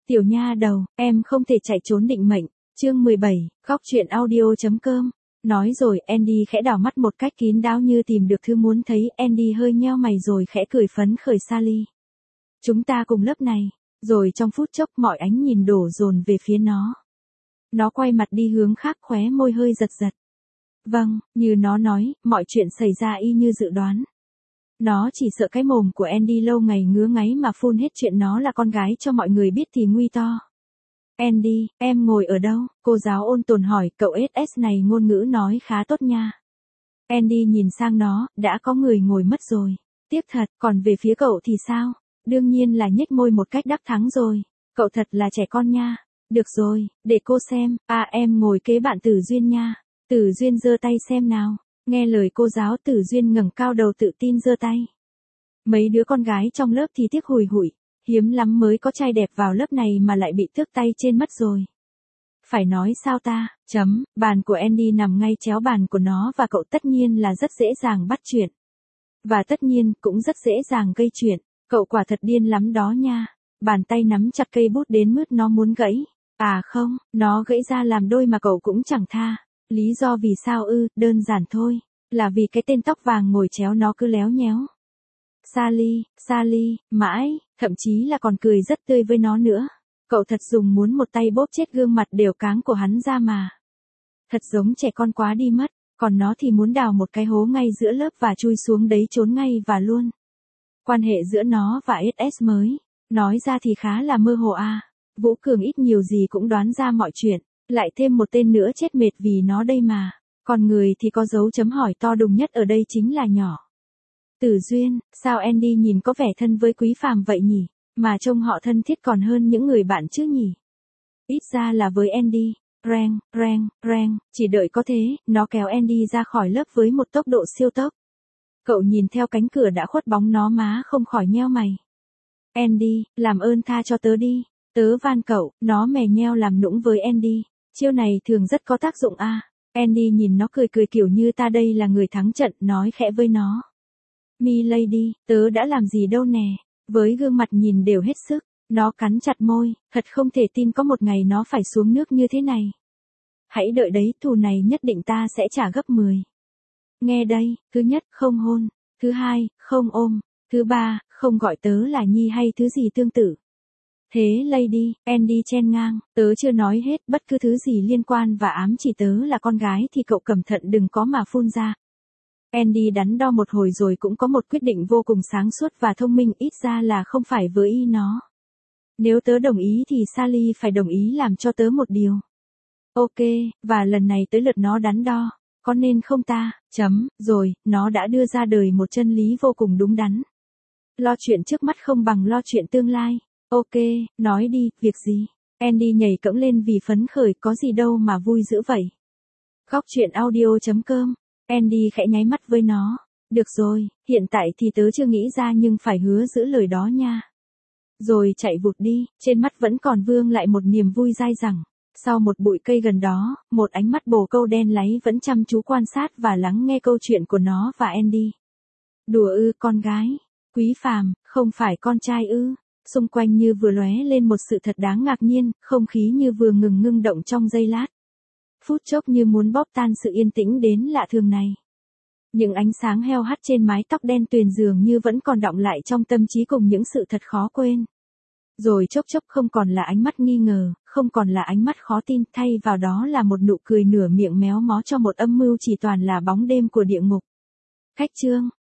Tiểu nha đầu, em không thể chạy trốn định mệnh. Chương 17, góc truyện audio.com. Nói rồi Andy khẽ đảo mắt một cách kín đáo như tìm được thứ muốn thấy. Andy hơi nheo mày rồi khẽ cười phấn khởi Sally. Chúng ta cùng lớp này. Rồi trong phút chốc mọi ánh nhìn đổ dồn về phía nó. Nó quay mặt đi hướng khác, khóe môi hơi giật giật. Vâng, như nó nói, mọi chuyện xảy ra y như dự đoán. Nó chỉ sợ cái mồm của Andy lâu ngày ngứa ngáy mà phun hết chuyện nó là con gái cho mọi người biết thì nguy to. Andy, em ngồi ở đâu? Cô giáo ôn tồn hỏi. Cậu SS này ngôn ngữ nói khá tốt nha. Andy nhìn sang nó, đã có người ngồi mất rồi. Tiếc thật, còn về phía cậu thì sao? Đương nhiên là nhếch môi một cách đắc thắng rồi. Cậu thật là trẻ con nha. Được rồi, để cô xem. À, em ngồi kế bạn Tử Duyên nha. Tử Duyên giơ tay xem nào. Nghe lời cô giáo, Tử Duyên ngẩng cao đầu tự tin giơ tay. Mấy đứa con gái trong lớp thì tiếc hùi hụi. Hiếm lắm mới có trai đẹp vào lớp này mà lại bị tước tay trên mất rồi. Phải nói sao ta, bàn của Andy nằm ngay chéo bàn của nó và cậu tất nhiên là rất dễ dàng bắt chuyện. Và tất nhiên cũng rất dễ dàng gây chuyện. Cậu quả thật điên lắm đó nha. Bàn tay nắm chặt cây bút đến mức nó muốn gãy. À không, nó gãy ra làm đôi mà cậu cũng chẳng tha. Lý do vì sao ư? Đơn giản thôi. Là vì cái tên tóc vàng ngồi chéo nó cứ léo nhéo. Sally, mãi, thậm chí là còn cười rất tươi với nó nữa. Cậu thật dùng muốn một tay bóp chết gương mặt đều cáng của hắn ra mà. Thật giống trẻ con quá đi mất, còn nó thì muốn đào một cái hố ngay giữa lớp và chui xuống đấy trốn ngay và luôn. Quan hệ giữa nó và SS mới, nói ra thì khá là mơ hồ à. Vũ Cường ít nhiều gì cũng đoán ra mọi chuyện, lại thêm một tên nữa chết mệt vì nó đây mà. Còn người thì có dấu chấm hỏi to đùng nhất ở đây chính là nhỏ. Tử Duyên, sao Andy nhìn có vẻ thân với Quý Phàm vậy nhỉ? Mà trông họ thân thiết còn hơn những người bạn chứ nhỉ? Ít ra là với Andy. Reng, chỉ đợi có thế, nó kéo Andy ra khỏi lớp với một tốc độ siêu tốc. Cậu nhìn theo cánh cửa đã khuất bóng nó má không khỏi nheo mày. Andy, làm ơn tha cho tớ đi. Tớ van cậu, nó mè nheo làm nũng với Andy. Chiêu này thường rất có tác dụng à. Andy nhìn nó cười kiểu như ta đây là người thắng trận, nói khẽ với nó. Milady, tớ đã làm gì đâu nè. Với gương mặt nhìn đều hết sức, nó cắn chặt môi, thật không thể tin có một ngày nó phải xuống nước như thế này. Hãy đợi đấy, thù này nhất định ta sẽ trả gấp 10. Nghe đây, thứ nhất, không hôn. Thứ hai, không ôm. Thứ ba, không gọi tớ là Nhi hay thứ gì tương tự. Thế Lady, Andy chen ngang, tớ chưa nói hết, bất cứ thứ gì liên quan và ám chỉ tớ là con gái thì cậu cẩn thận đừng có mà phun ra. Andy đắn đo một hồi rồi cũng có một quyết định vô cùng sáng suốt và thông minh, ít ra là không phải với ý nó. Nếu tớ đồng ý thì Sally phải đồng ý làm cho tớ một điều. Ok, và lần này tới lượt nó đắn đo. Có nên không ta? Rồi, nó đã đưa ra đời một chân lý vô cùng đúng đắn. Lo chuyện trước mắt không bằng lo chuyện tương lai. Ok, nói đi, việc gì? Andy nhảy cẫng lên vì phấn khởi, có gì đâu mà vui dữ vậy. Góc truyện audio.com. Andy khẽ nháy mắt với nó. Được rồi, hiện tại thì tớ chưa nghĩ ra nhưng phải hứa giữ lời đó nha. Rồi chạy vụt đi, trên mắt vẫn còn vương lại một niềm vui dai dẳng. Sau một bụi cây gần đó, một ánh mắt bồ câu đen láy vẫn chăm chú quan sát và lắng nghe câu chuyện của nó và Andy. Đùa ư con gái? Quý Phàm, không phải con trai ư? Xung quanh như vừa lóe lên một sự thật đáng ngạc nhiên, không khí như vừa ngừng động trong giây lát. Phút chốc như muốn bóp tan sự yên tĩnh đến lạ thường này. Những ánh sáng heo hắt trên mái tóc đen tuyền dường như vẫn còn đọng lại trong tâm trí cùng những sự thật khó quên. Rồi chốc không còn là ánh mắt nghi ngờ, không còn là ánh mắt khó tin, thay vào đó là một nụ cười nửa miệng méo mó cho một âm mưu chỉ toàn là bóng đêm của địa ngục. Khách chương.